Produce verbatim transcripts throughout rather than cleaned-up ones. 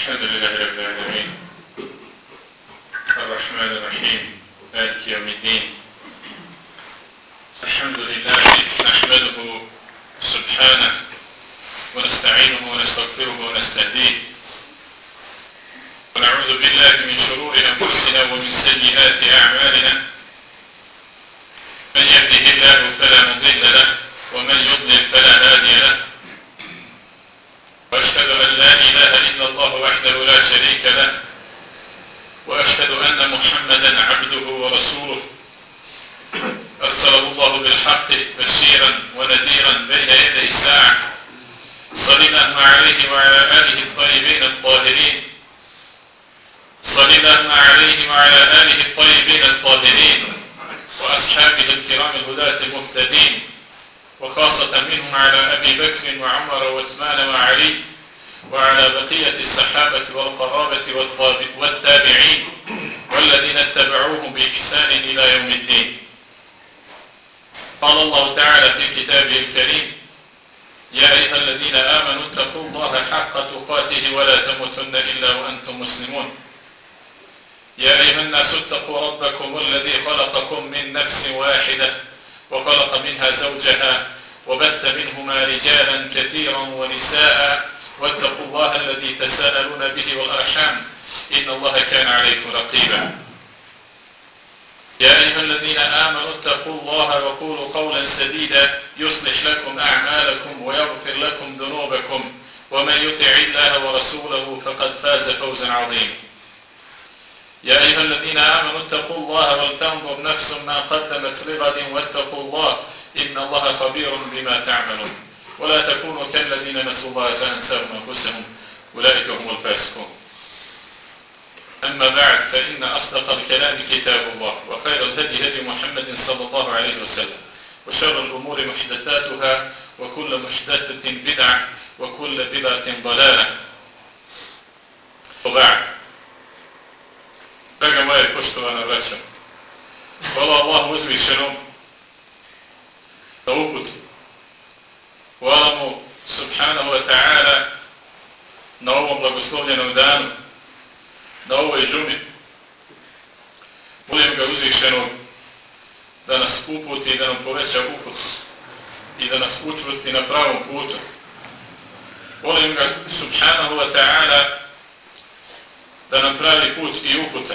الحمد لله رب العالمين الرحمن الرحيم مالك يوم الدين الحمد لله نحمده سبحانه ونستعينه ونستغفره ونستهديه ونعوذ بالله من شرور أنفسنا ومن سيئات أعمالنا من يهده الله فلا مضل له ومن يضلل فلا هادي له وأشهد أن لا إله إلا الله وحده لا شريك له وأشهد أن محمدا عبده ورسوله أرسله الله بالحق بشيرا ونذيرا بين يدي الساعة صلى الله عليه وعلى آله الطيبين الطاهرين صلى الله عليه وعلى آله الطيبين الطاهرين وأصحابه الكرام الهداة المهتدين وخاصة منهم على أبي بكر وعمر وعثمان وعلي وعلى بقية الصحابة والقرابة والتابعين والذين اتبعوهم بإحسان إلى يوم الدين. قال الله تعالى في كتابه الكريم: يا أيها الذين آمنوا اتقوا الله حق تقاته ولا تموتن إلا وأنتم مسلمون. يا أيها الناس اتقوا ربكم الذي خلقكم من نفس واحدة وخلق منها زوجها وبث منهما رجالا كثيرا ونساء واتقوا الله الذي تساءلون به والأرحام إن الله كان عليكم رقيبا. يا أيها الذين آمنوا اتقوا الله وقولوا قولا سديدا يصلح لكم أعمالكم ويغفر لكم ذنوبكم ومن يطع الله ورسوله فقد فاز فوزا عظيما. يا أيها الذين آمنوا اتقوا الله ولتنظر نفس ما قدمت لغد واتقوا الله إن الله خبير بما تعملون ولا تكونوا كالذين نسوا الله فأنساهم أنفسهم أولئك هم الفاسقون. أما بعد فإن أصدق الكلام كتاب الله وخير الهدي هدي محمد صلى الله عليه وسلم وشر الأمور محدثاتها وكل محدثة بدعة وكل بدعة ضلالة. وبعد Draga moje poštovana braćo, hvala Allahu uzvišenom na uputu. Hvala mu subhanahu wa ta'ala na ovom blagoslovljenom danu, na ovoj džumi. Molim ga uzvišenog da nas uputi i da nam poveća uput i da nas učvrsti na pravom putu. Molim ga subhanahu wa ta'ala da nam pravi put i upute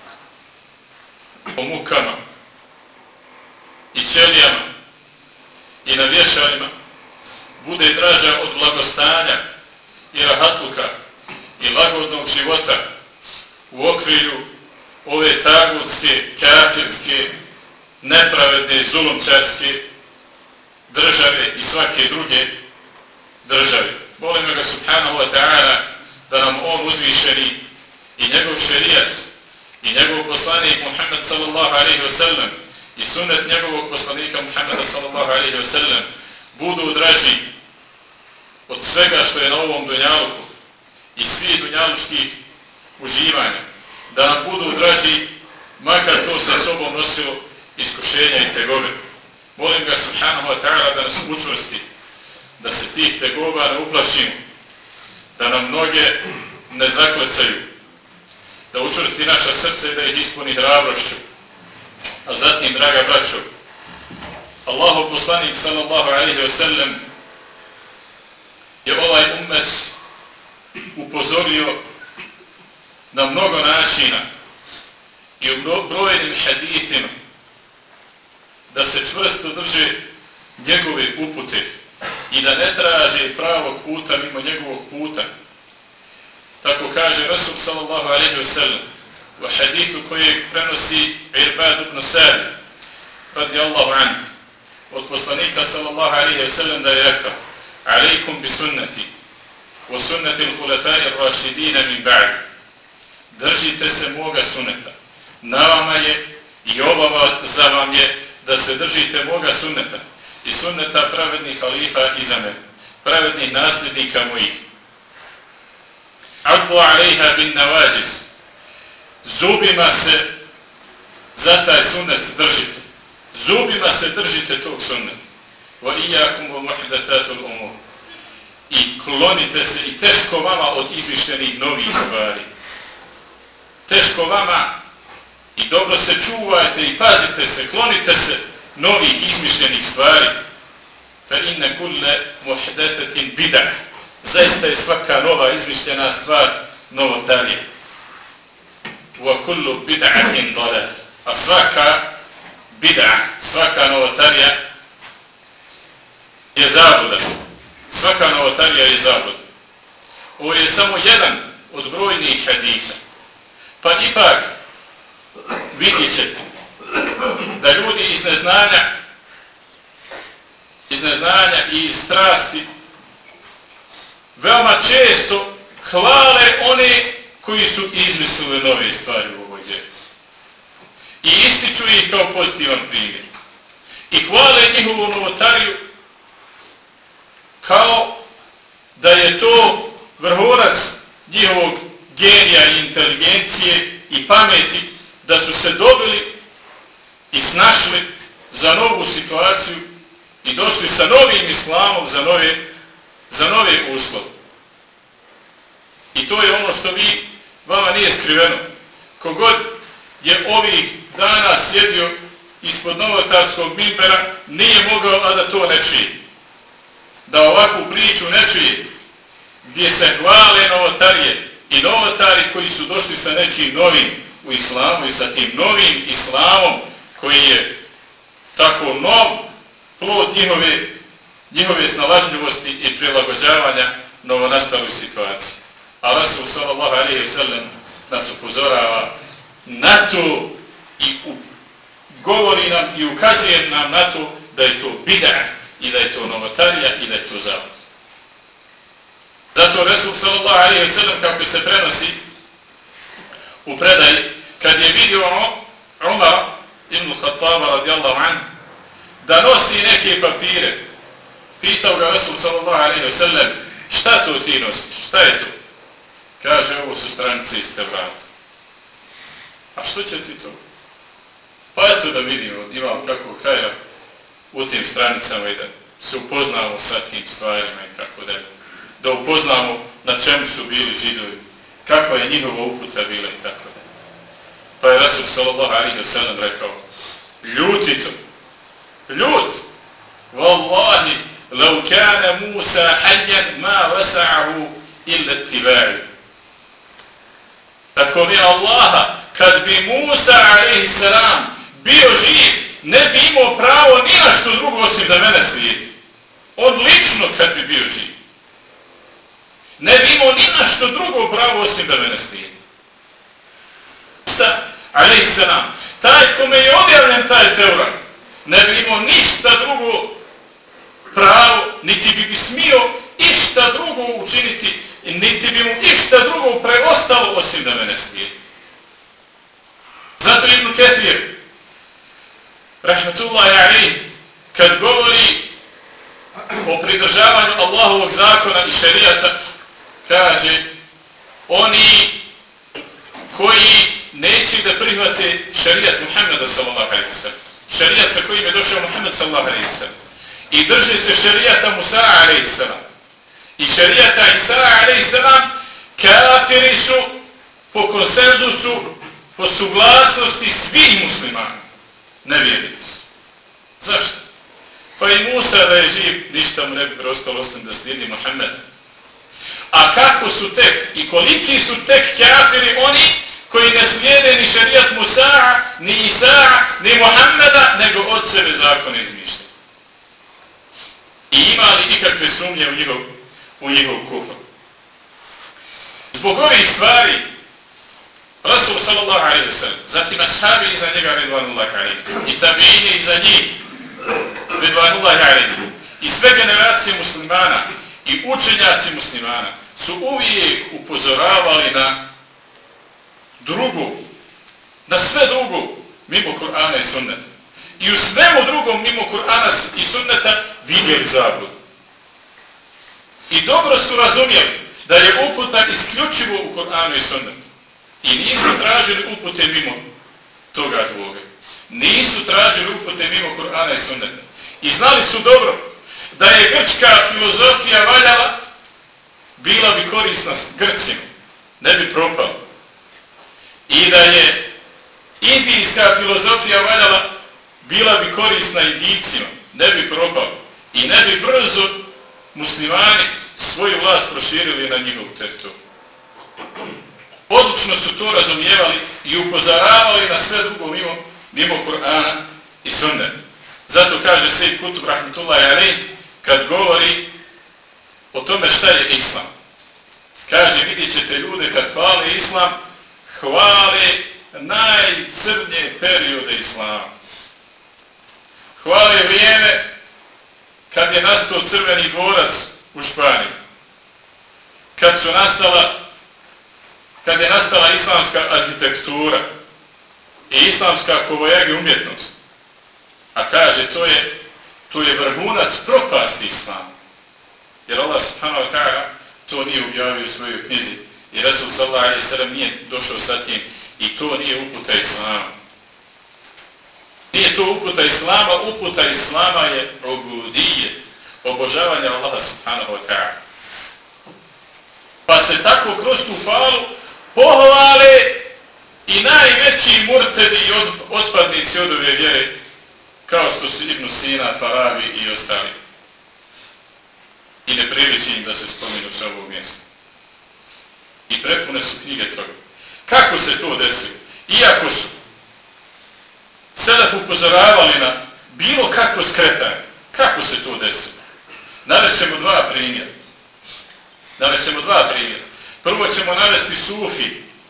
po mukama i ćelijama i na vješalima bude draža od blagostanja i rahatluka i lagodnog života u okrilju ove tagutske, kafirske, nepravedne, zulumčarske države i svake druge države. Molim ga subhanahu wa ta'ala da nam on uzvišeni i njegov šerijat i njegov poslanik Muhammed sallallahu alaihi wa sallam i sunnet njegovog poslanika Muhammeda sallallahu alaihi wa sallam budu draži od svega što je na ovom dunjaluku i svih dunjalučkih uživanja, da nam budu draži makar to sa sobom nosilo iskušenja i tegobe. Molim ga subhanahu wa ta'ala da nas učvrsti, da se tih tegoba ne uplašimo, da nam noge ne zaklecaju, da učvrsti naša srce, da ih ispuni hrabrošću. A zatim, draga braćo, Allahov poslanik sallallahu alaihi wa sallam je ovaj ummet upozorio na mnogo načina i u brojnim hadithima da se čvrsto drže njegove upute i da ne traže pravog puta mimo njegovog puta. Tako kaže Rasul sallallahu alaihi wa sallam u hadithu kojeg prenosi Irbad ibn Sari radijallahu anhu od poslanika sallallahu alaihi wa sallam da je rekao: alaikum bi sunnati wa sunnati l-hulafai r-rašidina min ba'di. Držite se moga sunneta. Na vama je i obaveza vam je da se držite moga sunneta i sunneta pravednih halifa iza mene, pravednih nasljednika mojih. Adbu alejha bin navađis. Zubima se za taj sunnet držite. Zubima se držite tog sunneta. Wa iyakum wa muhdathatul umur. i klonite se i teško vama od izmišljenih novih stvari. Teško vama i dobro se čuvajte i pazite se, klonite se novih izmišljenih stvari. Fa inne kulle muhdethetin bid'ah. Zaista je svaka nova izmišljena stvar novotarija. Wa kullu bid'atin dalal. A svaka bid'a, svaka novotarija je zabluda. Svaka novotarija je zabluda. Ovo je samo jedan od brojnih hadisa. Pa ipak vidjet ćete da ljudi iz neznanja, iz neznanja i iz strasti veoma često hvale one koji su izmislili nove stvari u ovoj djeli. I ističu ih kao pozitivan primjer. I hvale njihovu novotariju kao da je to vrhunac njihovog genija i inteligencije i pameti, da su se dobili i snašli za novu situaciju i došli sa novim islamom za nove, za nove uslove. I to je ono što vi, vama nije skriveno. Kogod je ovih dana sjedio ispod novotarskog mimbera, nije mogao, a da to ne čuje. Da ovakvu priču ne čuje, gdje se hvale novotarije i novotari koji su došli sa nečim novim u islamu i sa tim novim islamom koji je tako nov plod njihove, njihove snalažljivosti i prilagođavanja novonastaloj situaciji. A Rasul sallallahu alejhi ve sellem nas upozorava na to i u, govori nam i ukazuje nam na to da je to bid'a i da je to novotarija i da je to zabluda. Zato Rasul sallallahu alejhi ve sellem, kako se prenosi u predaji, kad je vidio Umar ibn Khattaba radijallahu anhu da nosi neke papire, pitao ga Rasul sallallahu alejhi ve sellem, šta to ti nosiš, šta je to? Kaže, ovo su stranice iz Tevrata. A što će ti to? Pa eto da vidimo, imamo kakvog kraja u tim stranicama i da se upoznamo sa tim stvarima i tako dalje. Da upoznamo na čemu su bili Židovi, kakva je njihova uputa bila i tako dalje. Pa je Rasul sallallahu alejhi ve sellem rekao, ljuti to, ljut, wallahi, lau kana Musa hayyan ma wasa'ahu illa ittiba'i. Tako mi Allaha, kad bi Musa alejhi selam bio živ, ne bi imao pravo ni na što drugo osim da mene slijedi. On lično kad bi bio živ. Ne bi imao ni na što drugo pravo osim da mene slijedi. Musa alejhi selam, taj kome je objavljen taj Tevrat, ne bi imao ništa drugo pravo, niti bi bi smio išta drugo učiniti, niti bi mu išta drugo preostalo osim da mene slijedi. Zato Ibn Ketir, rahmetullahi alejhi, kad govori o pridržavanju Allahovog zakona i šerijata, kaže, oni koji neće da prihvate šerijat Muhammeda sallallahu alejhi ve sellem, šerijat sa kojim je došao Muhammed sallallahu alejhi ve sellem, i drže se šerijata Musa alejhi selam i šerijata Isa alejhi selam, kafiri su po konsenzusu, po suglasnosti svih muslimana, nevjernici. Zašto? Pa i Musa da je živ, ništa mu ne bi preostalo osim da slijedi Muhammeda. A kako su tek i koliki su tek kafiri oni koji ne slijede ni šerijat Musa, ni Isa, ni Muhammeda, nego od sebe zakone izmišljaju. I ima li ikakve sumnje u njihov, u njihov kufr. Zbog ovih stvari Rasul sallallahu alejhi ve sellem, zatim ashabi iza njega ridvanullahi alejhim i tabiini iza njih ridvanullahi alejhim i sve generacije muslimana i učenjaci muslimana su uvijek upozoravali na drugu, na sve drugo mimo Kur'ana i sunneta. I u svemu drugom mimo Kur'ana i sunneta vidjeli zabludu. I dobro su razumjeli da je uputa isključivo u Kur'anu i sunnetu. I nisu tražili upute mimo toga dvoga. Nisu tražili upute mimo Kur'ana i sunneta. I znali su dobro da je grčka filozofija valjala bila bi korisna Grcima, ne bi propala. I da je indijska filozofija valjala, bila bi korisna Indijcima, ne bi propala. I ne bi brzo muslimani svoju vlast proširili na njihovu teritoriju. Odlučno su to razumijevali i upozoravali na sve drugo mimo, mimo Kur'ana i Sunneta. Zato kaže Sejid Kutub rahmetullahi alejh kad govori o tome šta je Islam. Kaže, vidjet ćete ljude kad hvale Islam, hvale najcrnje periode Islama. Hvale vrijeme kad je nastao crveni dvorac u Španiji. Kad su nastala, kad je nastala islamska arhitektura i islamska kovojagi umjetnost. A kaže, to je, to je vrhunac propasti Islama. Jer Allah subhanahu wa ta'ala to nije objavio u svojoj knjizi. I Rasul sallallahu alejhi ve sellem nije došao sa tim i to nije uputa Islama. Nije to uputa Islama, uputa Islama je ubudijet, obožavanje Allaha subhanahu wa ta'ala. Pa se tako kroz tu falu pohvale i najveći murtedi i od, otpadnici od ove vjere, kao što su Ibn Sina, Farabi i ostali. I ne priliči im da se spominu sa ovog mjesta. I prepune su knjige toga. Kako se to desilo? Iako su selef upozoravali na bilo kakvo skretanje, kako se to desilo? Navešćemo dva primjera. Navešćemo dva primjera. Prvo ćemo navesti Sufi,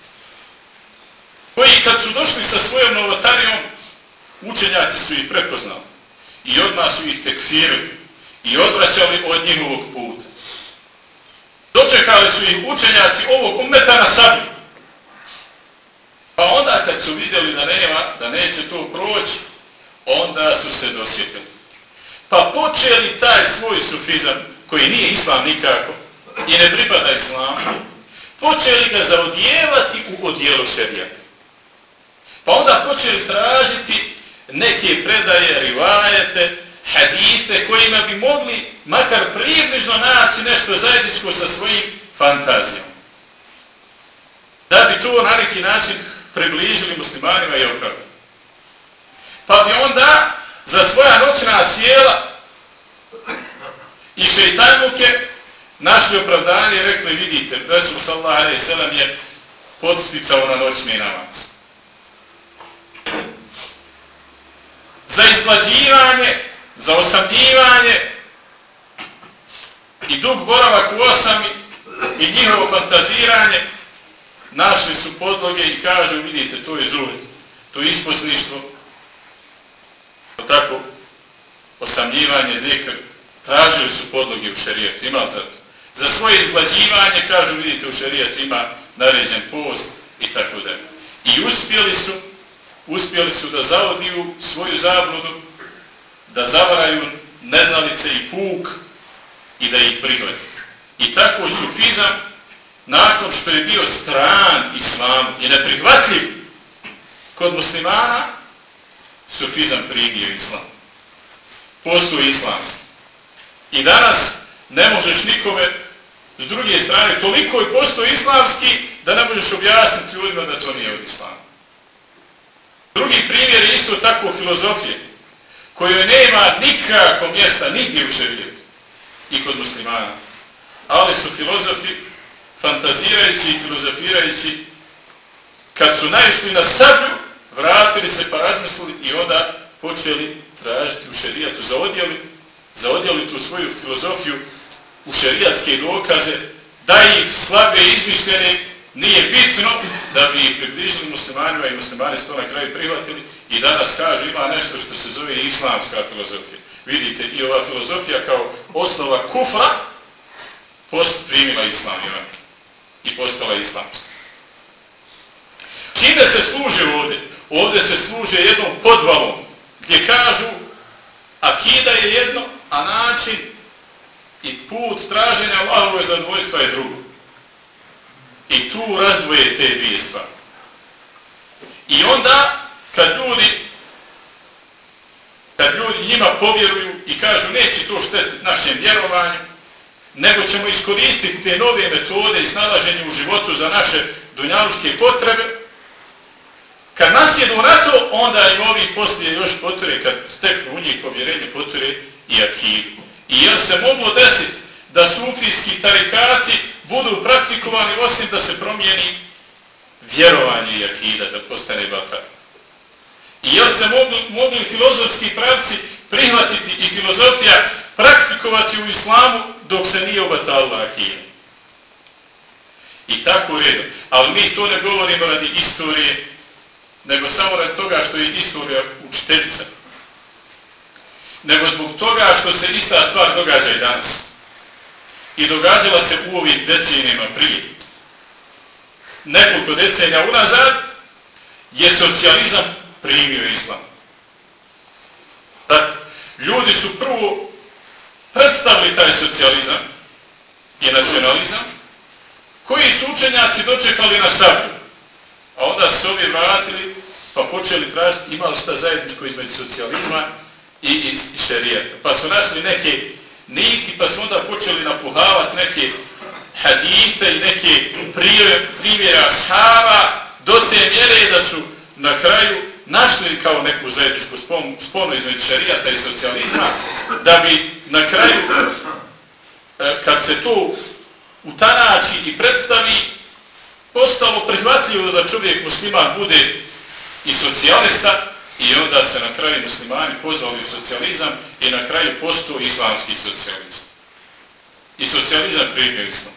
koji kad su došli sa svojom novotarijom, učenjaci su ih prepoznali i odmah su ih tekfirili i odvraćali od njihovog puta. Dočekali su ih učenjaci ovog ummeta na sablju. Pa onda kad su vidjeli da nema, da neće to proći, onda su se dosjetili. Pa počeli taj svoj sufizam, koji nije islam nikako i ne pripada islamu, počeli ga zaodijevati u odijelo šerijata. Pa onda počeli tražiti neke predaje, rivajete, hadite kojima bi mogli makar približno naći nešto zajedničko sa svojim fantazijom. Da bi to na neki način približili muslimanima i opravili. Pa bi onda za svoja noćna sjela i šeitanluke našli opravdanje i rekli, vidite, Resul sallallahu alejhi ve sellem je podsticao na noćni namaz. Za izglađivanje, za osamljivanje i dug boravak u osami i njihovo fantaziranje našli su podloge i kažu, vidite, to je zuhd, to je isposništvo, tako, osamljivanje, nekad, tražili su podloge u šerijetu, imali za to. Za svoje izglađivanje, kažu, vidite, u šerijetu ima naređen post i tako da. I uspjeli su, uspjeli su da zavodiju svoju zabludu, da zavaraju neznalice i puk i da ih prihvati. I tako sufizam, nakon što je bio stran islamu i neprihvatljiv kod muslimana, sufizam primio islam. Postoji islamski. I danas ne možeš nikome s druge strane, toliko je postoji islamski da ne možeš objasniti ljudima da to nije od islama. Drugi primjer je isto tako filozofije, kojoj nema nikako mjesta nigdje u šerijetu i kod muslimana. Ali su filozofi, fantazirajući i filozofirajući, kad su naišli na sablju, vratili se pa razmislili i onda počeli tražiti u šerijatu, zaodjeli, zaodjeli tu svoju filozofiju u šerijatske dokaze, da ih slabe izmišljene nije bitno da bi ih približili muslimanima i muslimani su to na kraju prihvatili i danas kaže ima nešto što se zove islamska filozofija. Vidite, i ova filozofija kao osnova kufra post primila islam i postala islamska. Čime se služe ovdje? Ovdje se služe jednom podvalom gdje kažu akida je jedno, a način i put traženja Allahove zadovoljstva je drugo. I tu razdvoje te dvije stvari. I onda, kad ljudi, kad ljudi njima povjeruju i kažu neće to štetiti našem vjerovanju, nego ćemo iskoristiti te nove metode i snalaženje u životu za naše dunjaluške potrebe. Kad nasjedu na to, onda i ovi poslije još potvore, kad steknu u njih povjerenje, potvore i akidu. I jel se moglo desiti da sufijski tarikati budu praktikovani osim da se promijeni vjerovanje i akida, da postane batar? I jel se mogli, mogli filozofski pravci prihvatiti i filozofija praktikovati u islamu dok se nije obatalila akida? I tako u redu. Ali mi to ne govorimo radi istorije, nego samo radi toga što je istorija učiteljica. Nego zbog toga što se ista stvar događa i danas. I događala se u ovim decenijama prije. Nekoliko decenija unazad je socijalizam primio islam. Dakle, ljudi su prvo predstavili taj socijalizam i nacionalizam, koji su učenjaci dočekali na sablju. A onda su se ovi vratili pa počeli tražiti imali šta zajedničko između socijalizma i, i, i šerijata. Pa su našli neke niti, pa su onda počeli napuhavati neke hadite i neke primjere ashaba do te mjere da su na kraju našli kao neku zajedničku sponu između šerijata i socijalizma, da bi na kraju, kad se to utanači i predstavi, postalo prihvatljivo da čovjek musliman bude i socijalista i onda se na kraju muslimani pozvali u socijalizam i na kraju postao islamski socijalizam. I socijalizam primio islam.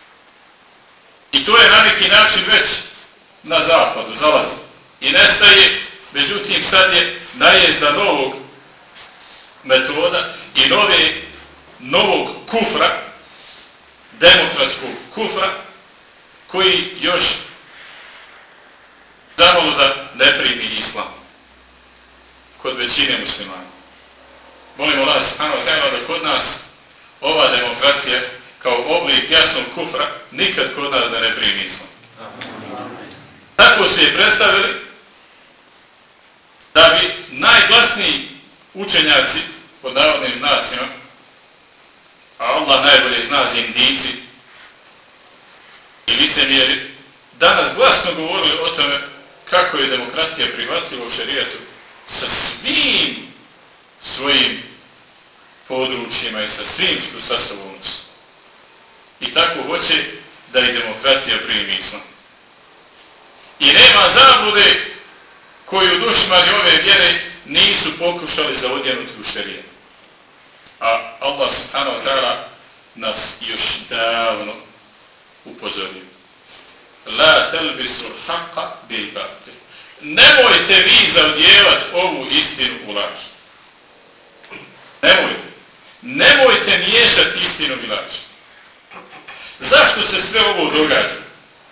I to je na neki način već na zapadu zalazi. I nestaje, međutim sad je najezda novog metoda i nove, novog kufra, demokratskog kufra, koji još zamalo da ne primi islam kod većine muslimana. Molimo Allah subhanahu wa ta'ala da kod nas ova demokratija kao oblik jasnog kufra nikad kod nas da ne primi islam. Tako su je predstavili da bi najglasniji učenjaci pod navodnim znacima, a Allah najbolje zna zindici i licemjeri, danas glasno govorili o tome kako je demokratija prihvatljiva u šerijatu sa svim svojim područjima i sa svim što sa sobom nosi. I tako hoće da i demokratija primi islam. I nema zablude koju dušmani ove vjere nisu pokušali zaodjenuti u šerijat. A Allah subhanahu wa ta'ala nas još davno upozorio. La telbisu haqqa bil batil. Nemojte vi zaodjevati ovu istinu u laž. Nemojte. Nemojte miješati istinu i laž. Zašto se sve ovo događa?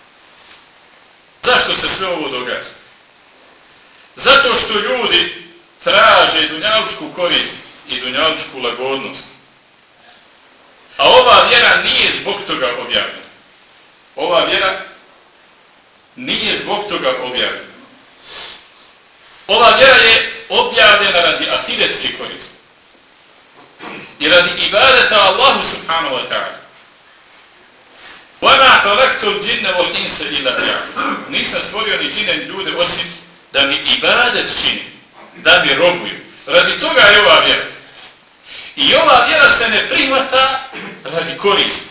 Zašto se sve ovo događa? Zato što ljudi traže dunjalučku korist i dunjalučku lagodnost. A ova vjera nije zbog toga objavljena. Ova vjera nije zbog toga objavljena. Ova vjera je objavljena radi akidetske koristi. I radi ibadeta Allahu subhanahu wa ta'ala. وَمَا خَلَقْتُ الْجِنَّ وَالْإِنسَ إِلَّا لِيَعْبُدُونِ. Nisam stvorio ni džine ni ljude osim da mi ibadet čini, da mi robuju. Radi toga je ova vjera. I ova vjera se ne prihvata radi koristi.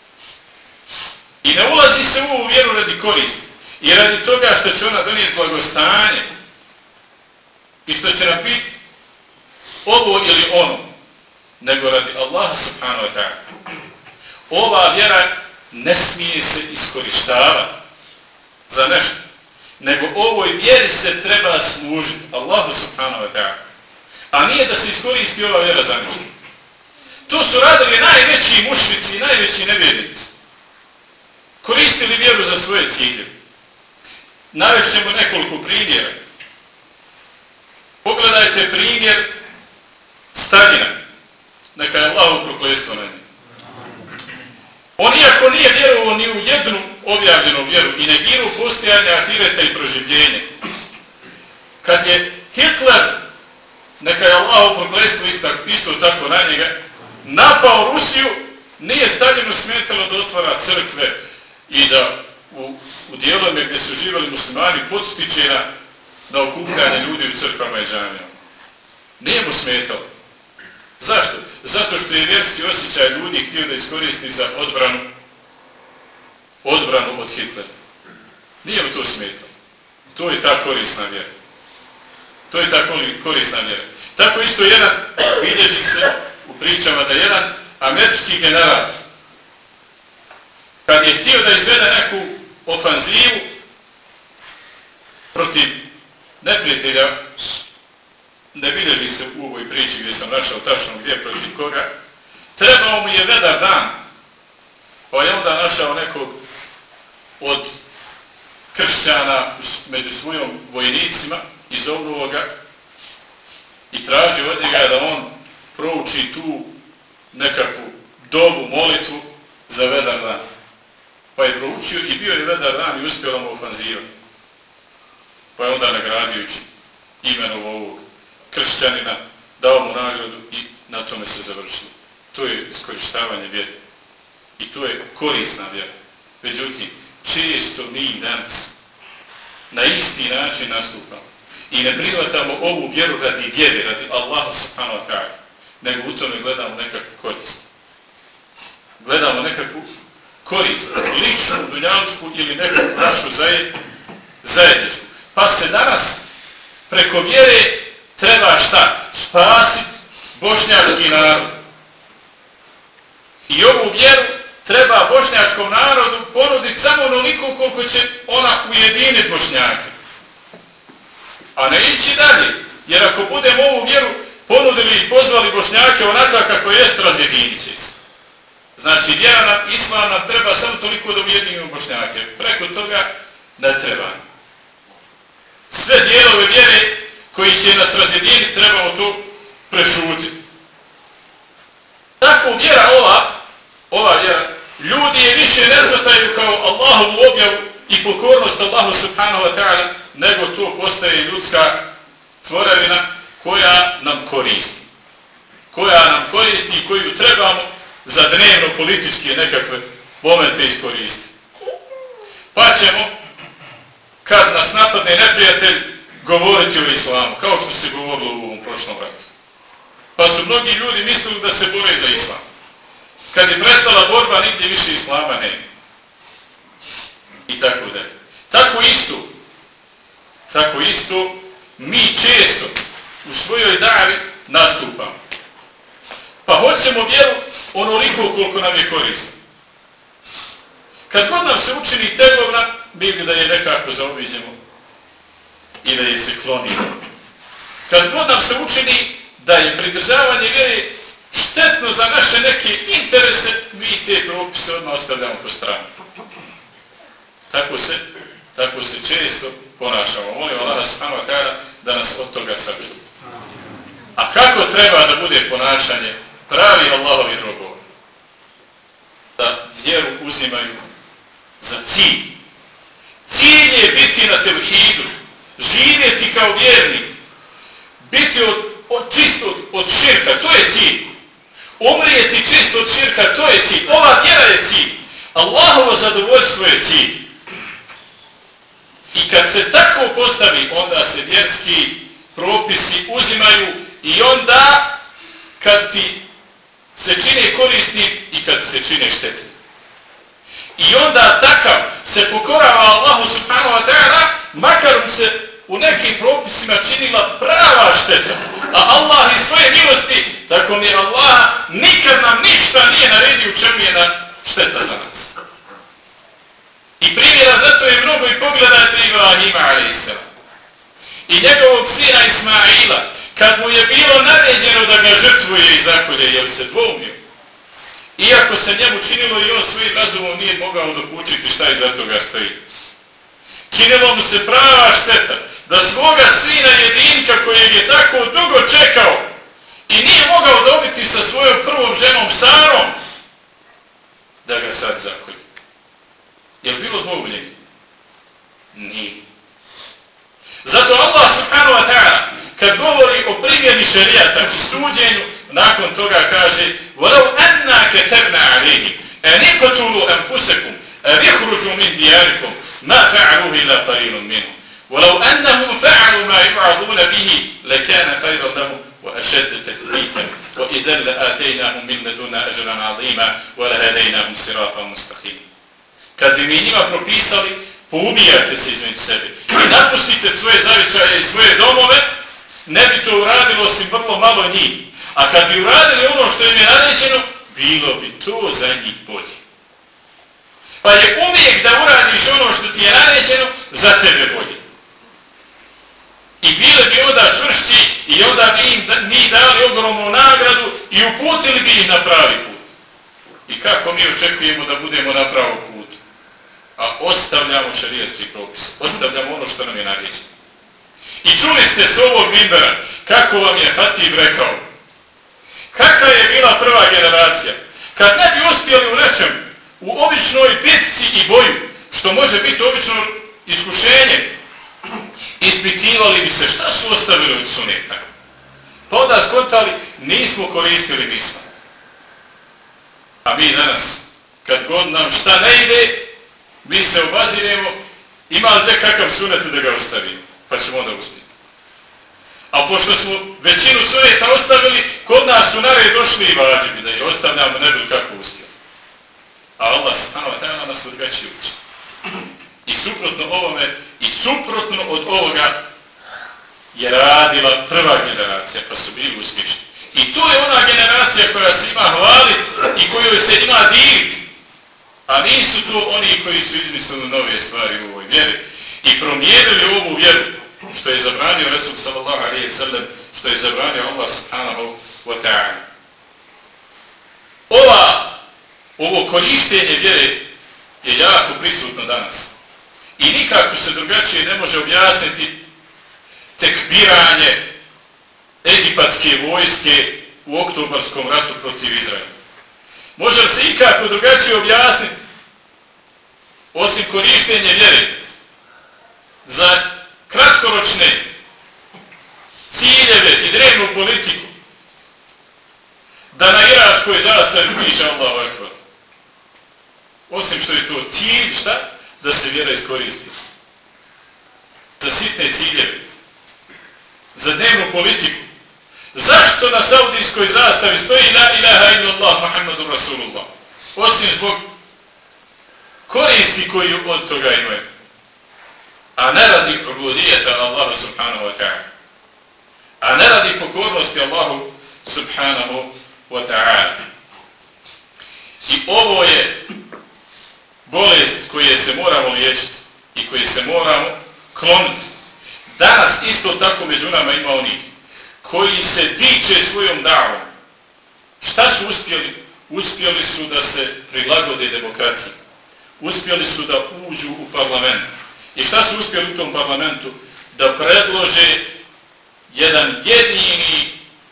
I ne ulazi se u ovu vjeru radi koristi. I radi toga što će ona donijeti blagostanje. I što će nam biti ovo ili ono. Nego radi Allaha subhanahu wa ta'ala. Ova vjera ne smije se iskorištavati za nešto. Nego ovoj vjeri se treba služiti Allahu subhanahu wa ta'ala. A nije da se iskoristi ova vjera za nešto. To su radili najveći mušrici i najveći nevjernici. Koristili vjeru za svoje cilje. Navešćemo nekoliko primjera. Pogledajte primjer Staljina. Neka je Allah prokletstvo na njih. On iako nije vjerovao ni u jednu objavljenu vjeru i negirao postojanje ahireta i proživljenja. Kad je Hitler, neka je Allah prokletstvo isto tako na njega, napao Rusiju, Nije Staljinu smetalo da otvara crkve i da u, u dijelovima gdje su živjeli muslimani podstiče na, na okupljanje ljudi u crkvama i džamijama. Nije mu smetalo. Zašto? Zato što je vjerski osjećaj ljudi htio da iskoristi za odbranu, odbranu od Hitlera. Nije mu to smetalo. To je ta korisna vjera. To je ta korisna vjera. Tako isto jedan, bilježi se u pričama da jedan američki general, kad je htio da izvede neku ofanzivu protiv neprijatelja, ne bilježi se u ovoj priči gdje sam našao tačno gdje protiv koga, trebao mu je vedar dan, pa je onda našao nekog od kršćana među svojom vojnicima i zovu ga i traži od njega da on prouči tu nekakvu dobu, molitvu za vedar dan. Pa je proučio i bio je vedar dan i uspjela mu ofanziva. Pa je onda nagrađujući imenom ovog kršćanina dao mu nagradu i na tome se završilo. To je iskorištavanje vjere. I to je korisna vjera. Međutim, često mi danas na isti način nastupamo i ne prihvatamo ovu vjeru radi vjere, radi Allaha subhanahu wa ta'ala, nego u tome gledamo nekakvu korist. Gledamo nekakvu korist, ličnu, dunjalučku ili nekakvu našu zajedničku. Pa se danas preko vjere treba šta? Spasiti bošnjački narod. I ovu vjeru treba bošnjačkom narodu ponuditi samo onoliko koliko će ona ujediniti Bošnjake. A ne ići dalje. Jer ako budemo ovu vjeru ponudili i pozvali Bošnjake onaka kako jest, razjedinit će se. Znači vjera nam, islam nam treba samo toliko da ujedinimo Bošnjake. Preko toga ne treba. Sve dijelove vjere koji će nas razjediniti trebamo to prešutiti. Tako vjera ova, ova vjera, ljudi je više ne shvataju kao Allahovu objavu i pokornost Allahu subhanahu wa ta'ala, nego to postaje ljudska tvorevina koja nam koristi. Koja nam koristi i koju trebamo za dnevno političke nekakve momente iskoristiti. Pa ćemo, kad nas napadne neprijatelj, govoriti o islamu, kao što se govorilo u ovom prošlom ratu. Pa su mnogi ljudi mislili da se bore za islam. Kad je prestala borba, nigdje više islama nema. I tako dalje. Tako isto, tako isto, mi često u svojoj davi nastupamo. Pa hoćemo vjeru onoliko koliko nam je korisno. Kad god nam se učini tegovna, mi da je nekako zaobiđemo i da je se klonimo. Kad god nam se učini da je pridržavanje vjere štetno za naše neke interese, mi te propise odmah ostavljamo po stranu. Tako se, tako se često ponašamo. Molim Allah subhanahu wa ta'ala da nas od toga sačuva. A kako treba da bude ponašanje pravi Allahovi robovi? Da vjeru uzimaju za cilj. Cilj je biti na tevhidu, živjeti kao vjernik, biti od, od čisto od širka, to je cilj. Umrijeti čisto od širka, to je cilj. Ova vjera je cilj. Allahovo zadovoljstvo je cilj. I kad se tako postavi, onda se vjerski propisi uzimaju i onda kad ti se čine korisni i kad se čine štetni. I onda takav se pokorava Allahu subhanahu wa ta'ala, makar mu se u nekim propisima činila prava šteta. A Allah iz svoje milosti, tako mi Allah nikad nam ništa nije naredio u čemu je na šteta za nas. I primjera zato je mnogo i pogledajte Ibrahima alejhi selam. I njegovog sina Ismaila, kad mu je bilo naređeno da ga žrtvuje i zakolje, jer se dvoumio. Iako se njemu činilo i on svojim razumom nije mogao dokučiti šta iza toga stoji. Činilo mu se prava šteta da svoga sina jedinka kojeg je tako dugo čekao i nije mogao dobiti sa svojom prvom ženom Sarom, da ga sad zakolje. Je li bilo dvoumljenje? Nije. Zato Allah subhanahu wa ta'ala kad govori o primjeni šerijata i suđenju, nakon toga kaže وَلَوْ أَنَّا كَتَبْنَا عَلَيْهِمْ أَنِ اقْتُلُوا أَنفُسَكُمْ أَوْ اخْرُجُوا مِنْ دِيَارِكُمْ مَا فَعَلُوهُ إِلَّا قَلِيلٌ مِنْهُمْ وَلَوْ أَنَّهُمْ فَعَلُوا مَا يُوعَظُونَ بِهِ لَكَانَ خَيْرًا لَهُمْ وَأَشَدَّ تَثْبِيتًا وَإِذًا لَآتَيْنَاهُمْ مِنْ لَدُنَّا أَجْرًا عَظِيمًا وَلَهَدَيْنَاهُمْ صِرَاطًا مُسْتَقِيمًا. Kad bi mi njima propisali, poubijajte se između sebe i napustite svoje zavičaje i svoje domove, ne bi to uradilo osim vrlo malo njih. A kad bi uradili ono što im je naređeno, bilo bi to za njih bolje. Pa je uvijek da uradiš ono što ti je naređeno, za tebe bolje. I bile bi onda čvršći i onda bi im mi dali ogromnu nagradu i uputili bi ih na pravi put. I kako mi očekujemo da budemo na pravom putu? A ostavljamo šerijatski propis, ostavljamo ono što nam je naređeno. I čuli ste s ovog mimbera kako vam je Hatib rekao. Kakva je bila prva generacija? Kad ne bi uspjeli u nečem, u običnoj bitci i boju, što može biti obično iskušenje, ispitivali bi se šta su ostavili od suneta. Pa onda skontali, nismo koristili misma. A mi danas, kad god nam šta ne ide, mi se obaziremo, ima li ze kakav sunet da ga ostavimo, pa ćemo onda uspjeti. A pošto smo većinu suneta ostavili, kod nas su nared došli i vađibi, da ih ostavljamo, ne bi kako uspjeli. A Allah subhanahu wa ta'ala nas drugačije uči. I suprotno ovome, i suprotno od ovoga je radila prva generacija, pa su bili uspješni. I to je ona generacija koja se ima hvaliti i kojoj se ima diviti. A nisu to oni koji su izmislili nove stvari u ovoj vjeri i promijenili ovu vjeru, što je zabranio Resul sallallahu alejhi ve sellem, što je zabranio Allah subhanahu wa ta'ala. Ova, ovo korištenje vjere je jako prisutno danas. I nikako se drugačije ne može objasniti tekbiranje egipatske vojske u oktobarskom ratu protiv Izraela. Može li se ikako drugačije objasniti osim korištenje vjere za kratkoročne ciljeve i drevnu politiku da na iračkoj zastavi piše Allahu ekber. Osim što je to cilj, šta? Da se vjera iskoristi. Za sitne ciljeve. Za dnevnu politiku. Zašto na saudijskoj zastavi stoji la ilaha illallah Muhammadur Rasulullah? Osim zbog koristi koju od toga imaju. A ne radi ubudijeta Allahu subhanahu wa ta'ala. A ne radi pokornosti Allahu subhanahu wa ta'ala. I ovo je bolest koje se moramo liječiti i koje se moramo kloniti. Danas isto tako među nama ima oni koji se diče svojom davom. Šta su uspjeli? Uspjeli su da se prilagode demokratiji. Uspjeli su da uđu u parlament. I šta su uspjeli u tom parlamentu? Da predlože jedan jedini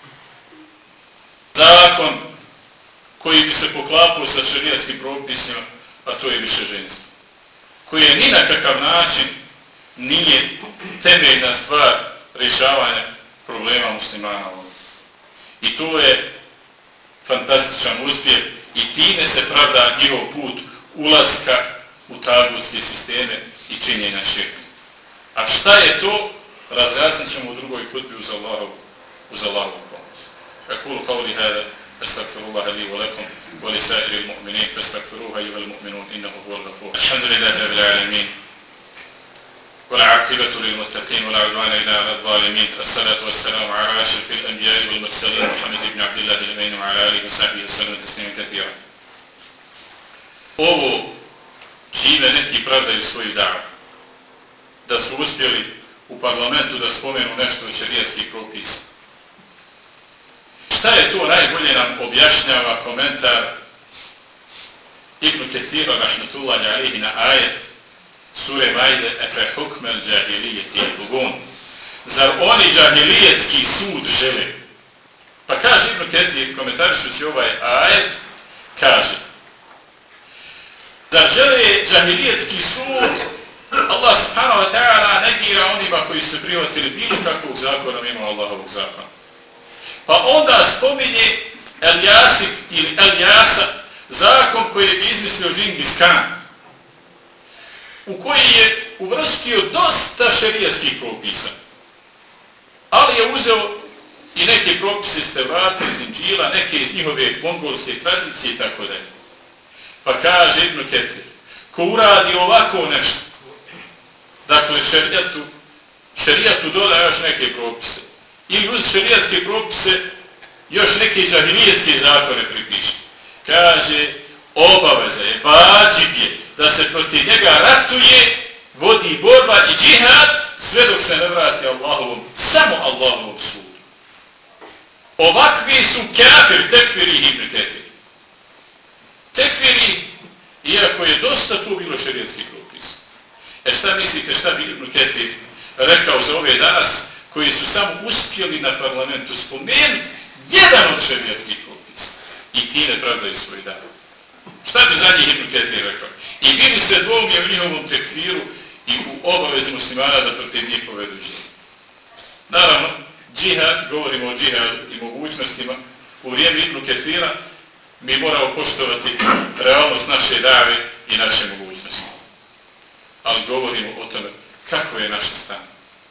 zakon koji bi se poklapao sa šerijatskim propisima, a to je višeženstvo. Koje ni na kakav način nije temeljna stvar rješavanja problema muslimana ovdje. I to je fantastičan uspjeh i time se pravda njihov put ulaska u tagutske sisteme i činjenja širka. A šta je to? Razjasnit ćemo u drugoj hutbi uz Allahovu uz Allahovu pomoć. Aqulu qawli hada astaghfirullaha li wa lakum wa li sa'iril mu'minin fastaghfiruhu ayyuhal mu'minun innahu huwal ghafur. Alhamdulillahi rabbil alamin. والعاقبة للمتقين ولا عدوان إلا على الظالمين. الصلاة والسلام على أشرف الأنبياء والمرسلين محمد بن عبد الله الأمين وعلى آله وصحبه وسلم تسليما كثيرا. Ovo čime neki pravdaju svoju davu. Da su uspjeli u parlamentu da spomenu nešto od šerijatskih propisa. Šta je to najbolje nam objašnjava komentar Ibn Kathira rahmetullahi alejhi na ajet Sure Majde efe hukmel džahilijeti bugun. Zar oni džahilijetski sud žele? Pa kaže Ibn Kathir, komentarišući ovaj ajet, kaže zar žele džahilijetski sud? Allah subhanahu wa ta'ala negira onima koji su prihvatili bilo kakvog zakona mimo Allahovog zakona. Pa onda spominje El Jasik ili El Jasa, zakon koji je izmislio Džingis Khan, u koji je uvrstio dosta šerijatskih propisa, ali je uzeo i neke propise iz Tevrata, iz Inđila, neke iz njihove mongolske tradicije i tako dalje. Pa kaže Ibn Ketir, ko uradi ovako nešto, dakle šerijatu, šerijatu doda još neke propise, ili uz šerijatske propise još neke džahilijetske zakone pripiše. Kaže, obaveza je, vađib je, da se protiv njega ratuje, vodi borba i džihad, sve dok se ne vrati Allahovom, samo Allahovom sudu. Ovakvi su kafir, tekfiri i Ibn Ketir. Tekfiri, iako je dosta tu bilo šerijatskih propisa. E šta mislite, šta bi Ibn Ketir rekao za ove danas, koji su samo uspjeli na parlamentu spomenuti jedan od šerijatskih propisa i time pravdaju svoj dan. Šta bi za njih Ibn Ketir rekao? I bili se dvoumije u njihovom tekfiru i u obavezi muslimana da protiv njih povedu džihad. Naravno, džihad, govorimo o džihadu i mogućnostima, u vrijeme Ibn Ketira mi moramo poštovati realnost naše dave i naše mogućnosti. Ali govorimo o tome kako je naše stanje.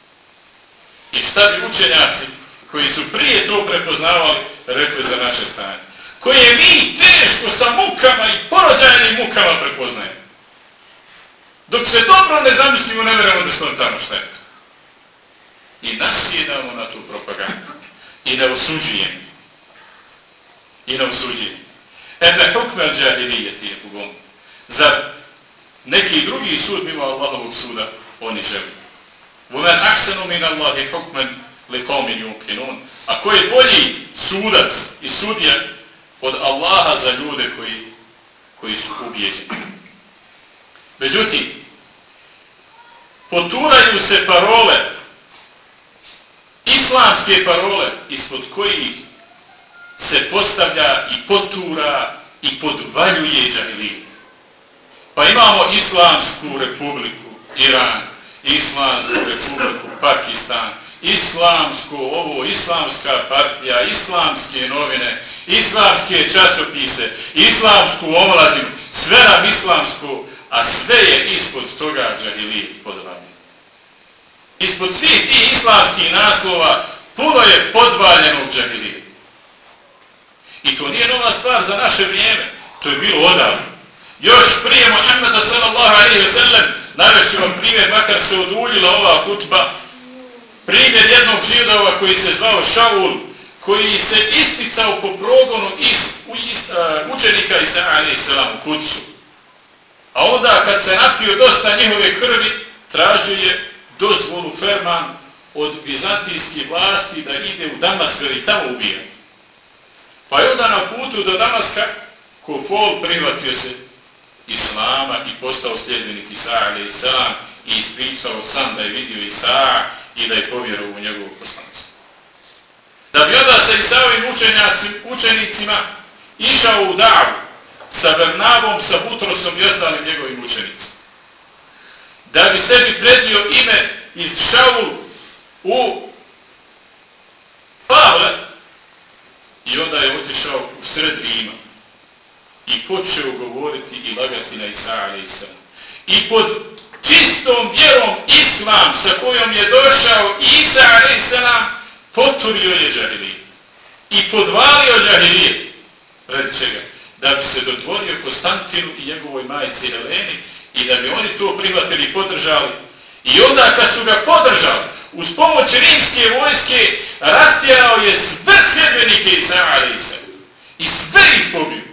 I šta bi učenjaci koji su prije to prepoznavali rekli za naše stanje, koje mi teško sa mukama i porođajnim mukama prepoznajemo. Dok se dobro ne zamislimo, ne vjerujemo da smo tamo šta je to. I nasjedamo na tu propagandu. I ne osuđujemo. I ne osuđujemo. Efe hukmel džahilijeti je pogom. Zar neki drugi sud mimo Allahovog suda oni žele? وَمَنْ أَحْسَنُ مِنَ اللَّهِ حُكْمًا لِقَوْمٍ يُوقِنُونَ. A ko je bolji sudac i sudija od Allaha za ljude koji, koji su ubijeđeni. Međutim, poturaju se parole, islamske parole, ispod kojih se postavlja i potura i podvaljuje džahilijet. Pa imamo Islamsku republiku Iran, Islamsku republiku Pakistan, islamsko ovo, islamska partija, islamske novine, islamske časopise, islamsku omladinu, sve nam islamsko, a sve je ispod toga džahilijet podvaljen. Ispod svih tih islamskih naslova puno je podvaljenog džahilijeta. I to nije nova stvar za naše vrijeme, to je bilo odavno. Još prije Muhammeda sallallahu alejhi ve sellem, navešću vam primjer, makar se oduljila ova hutba, primjer jednog židova koji se zvao Šaul, koji se isticao po progonu ist, u ist, uh, učenika Isa alejhi selam u Kudsu. A onda kad se napio dosta njihove krvi, tražio je dozvolu ferman od vizantijskih vlasti da ide u Damask i tamo ubija. Pa je onda na putu do Damaska Kufol prihvatio se Islama i postao sljedbenik Isa alejhi selam i ispričao sam da je vidio Isa i da je povjerovao u njegovu poslanstvo. Da bi onda sa Isaovim učenicima išao u davu sa Bernabom, sa Butrosom i ostalim njegovim učenicima. Da bi sebi predio ime iz Šaul u Pavle i onda je otišao u sred Rima i počeo govoriti i lagati na Isa alejhi selam. I pod čistom vjerom Islam sa kojom je došao Isa alejhi selam poturio je džahilijet i podvalio džahilijet. Radi čega? Da bi se dodvorio Konstantinu i njegovoj majici Heleni i da bi oni to prihvatili i podržali. I onda kad su ga podržali, uz pomoć rimske vojske rastjerao je sve sljedbenike Isa alejhi selam i sve ih pobio.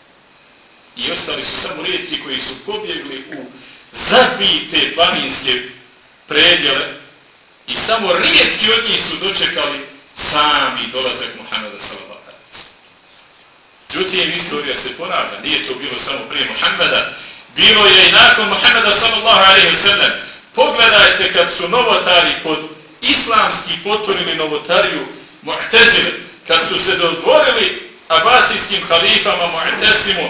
I ostali su samo rijetki koji su pobjegli u zabite planinske predjele i samo rijetki od njih su dočekali sami dolazak Muhammeda sallallahu alejhi ve sellem. Međutim, istorija se ponavlja, nije to bilo samo prije Muhammeda, bilo je i nakon Muhammeda sallallahu alejhi ve sellem. Pogledajte kad su novotari pod islamski poturili novotariju Mu'tezile, kad su se dodvorili abasijskim halifama Mu'tesimu,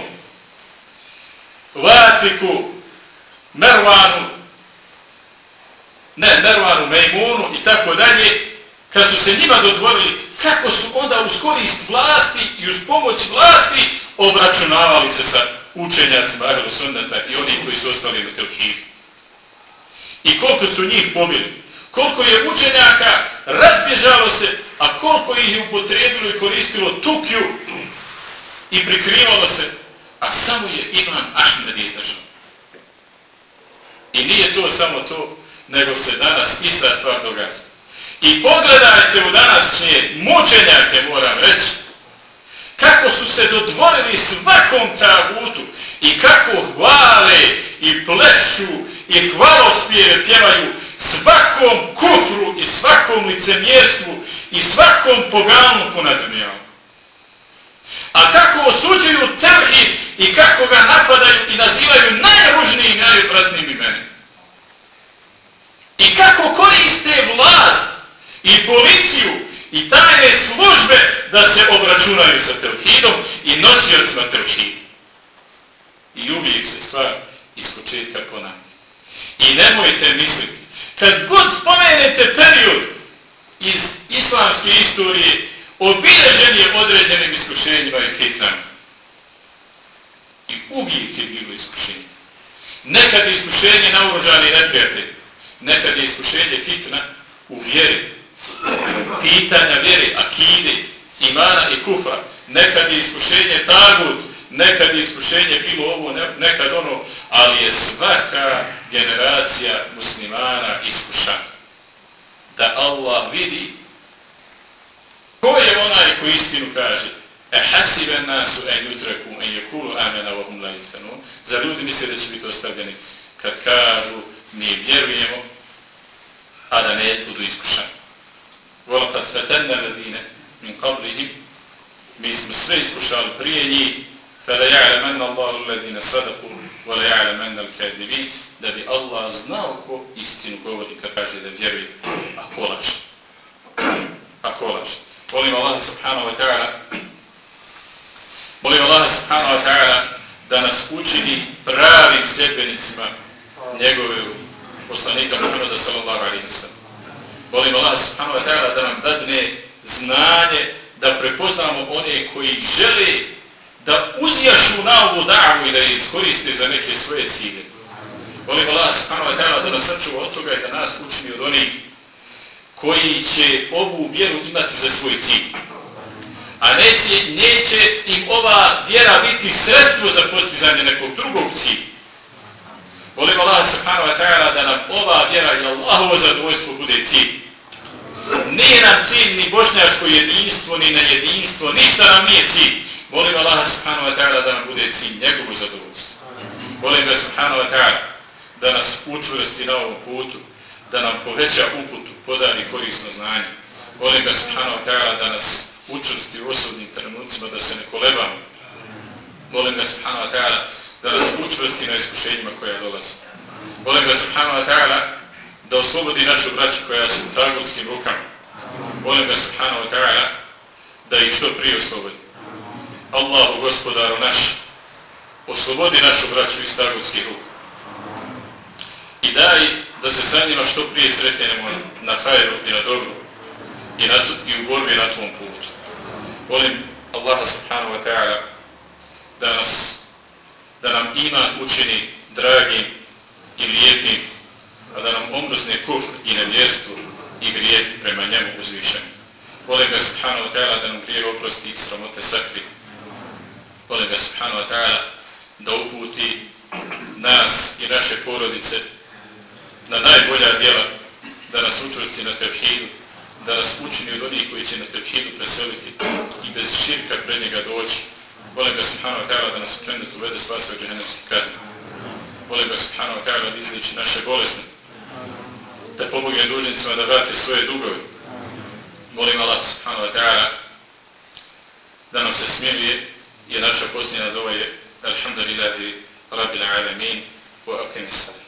Vatiku, Mervanu, ne, Mervanu, Mejmunu i tako dalje, kad su se njima dodvorili, kako su onda uz korist vlasti i uz pomoć vlasti obračunavali se sa učenjacima Ahlu Sunnata i onih koji su ostali na tevhidu. I koliko su njih pobili, koliko je učenjaka razbježalo se, a koliko ih je upotrijebilo i koristilo tukju i prikrivalo se, a samo je Imam Ahmed izdržao. I nije to samo to, nego se danas ista stvar događa. I pogledajte u današnje mučenjake, moram reći, kako su se dodvorili svakom tagutu i kako hvale i plešu i hvalospjeve pjevaju svakom kufru i svakom licemjerstvu i svakom poganuku na dunjalu. A kako osuđuju tevhid i kako ga napadaju i nazivaju najružnijim i najodvratnijim imenima. I kako koriste vlast i policiju i tajne službe da se obračunaju sa tevhidom i nosiocima tevhida. I uvijek se stvar ispočetka ponavlja. I nemojte misliti, kad god spomenete period iz islamske istorije, obilježen je određenim iskušenjima i fitnama. I uvijek je bilo iskušenje. Nekad je iskušenje naoružani neprijatelj, nekad je iskušenje fitna u vjeri, pitanja vjere, akide, imana i kufra, nekad je iskušenje tagut, nekad je iskušenje bilo ovo, nekad ono, ali je svaka generacija muslimana iskušana. Da Allah vidi ko je onaj ko istinu kaže e hasiben nasu en yutreku en yekulu amena wa hum la yuftanun. Za ljudi misle da će biti ostavljeni kad kažu mi vjerujemo, a da ne budu iskušani. وَلَقَدْ فَتَنَّ الَّذِينَ مِنْ قَبْلِهِمْ. Mi smo sve iskušali prije njih, فَلَيَعْلَمَنَّ اللَّهُ الَّذِينَ صَدَقُوا وَلَيَعْلَمَنَّ الْكَاذِبِينَ. Da bi Allah znao ko istinu govori kad kaže da vjeruje, a ko laže. A ko laže. Molim Allah subhanahu wa ta'ala molim Allah subhanahu wa ta'ala da nas učini pravim sljedbenicima njegove poslanika Muhammeda sallallahu alaihi wa sallam. Molim Allah subhanahu wa ta'ala da nam dadne znanje da prepoznamo one koji žele da uzjašu na ovu davu i da je iskoriste za neke svoje cilje. Molim Allah subhanahu wa ta'ala da nas sačuva od toga i da nas učini od onih koji će ovu vjeru imati za svoj cilj. A neće, neće im ova vjera biti sredstvo za postizanje nekog drugog cilja. Molim Allah subhanahu wa ta'ala da nam ova vjera i Allahovo zadovoljstvo bude cilj. Nije nam cilj ni bošnjačko jedinstvo, ni nejedinstvo, ništa nam nije cilj. Molim Allah subhanahu wa ta'ala da nam bude cilj njegovo zadovoljstvo. Molim ga subhanahu wa ta'ala da nas učvrsti na ovom putu, da nam poveća uputu, podari korisno znanje. Molim ga subhanahu wa ta'ala da nas učvrsti u osobnim trenucima, da se ne kolebamo. Molim ga subhanahu wa ta'ala da nas učvrsti na iskušenjima koja dolaze. Molim ga subhanahu wa ta'ala da oslobodi našu braću koja su u tagutskim rukama. Molim ga subhanahu wa ta'ala da ih što prije oslobodi. Allahu gospodaru naš, oslobodi našu braću iz tagutskih ruka. I daj da se sa njima što prije sretnemo na hajru i na dobru i, na, i u borbi na tvom putu. Molim Allaha subhanahu wa ta'ala da nas da nam iman učini dragim i lijepim, a da nam omrzne kufr i nevjerstvo i grijeh prema njemu uzvišen. Molim ga subhanahu wa ta'ala da nam grije oprosti i sramote sakri. Molim ga subhanahu wa ta'ala da uputi nas i naše porodice na najbolja djela, da nas učvrsti na tevhidu, da nas učini od onih koji će na tevhidu preseliti i bez širka pred njega doći. Molim ga subhanahu wa ta'ala da nas učenit uvede spasa od džehennemskih kazni. Molim ga subhanahu wa ta'ala da izliječi naše bolesne, da pomogne dužnicima da vrate svoje dugove. Molim Allah subhanahu wa ta'ala da nam se smiluje i naša posljednja dova je Alhamdulillahi Rabbil Alamin wa aqim as-salat.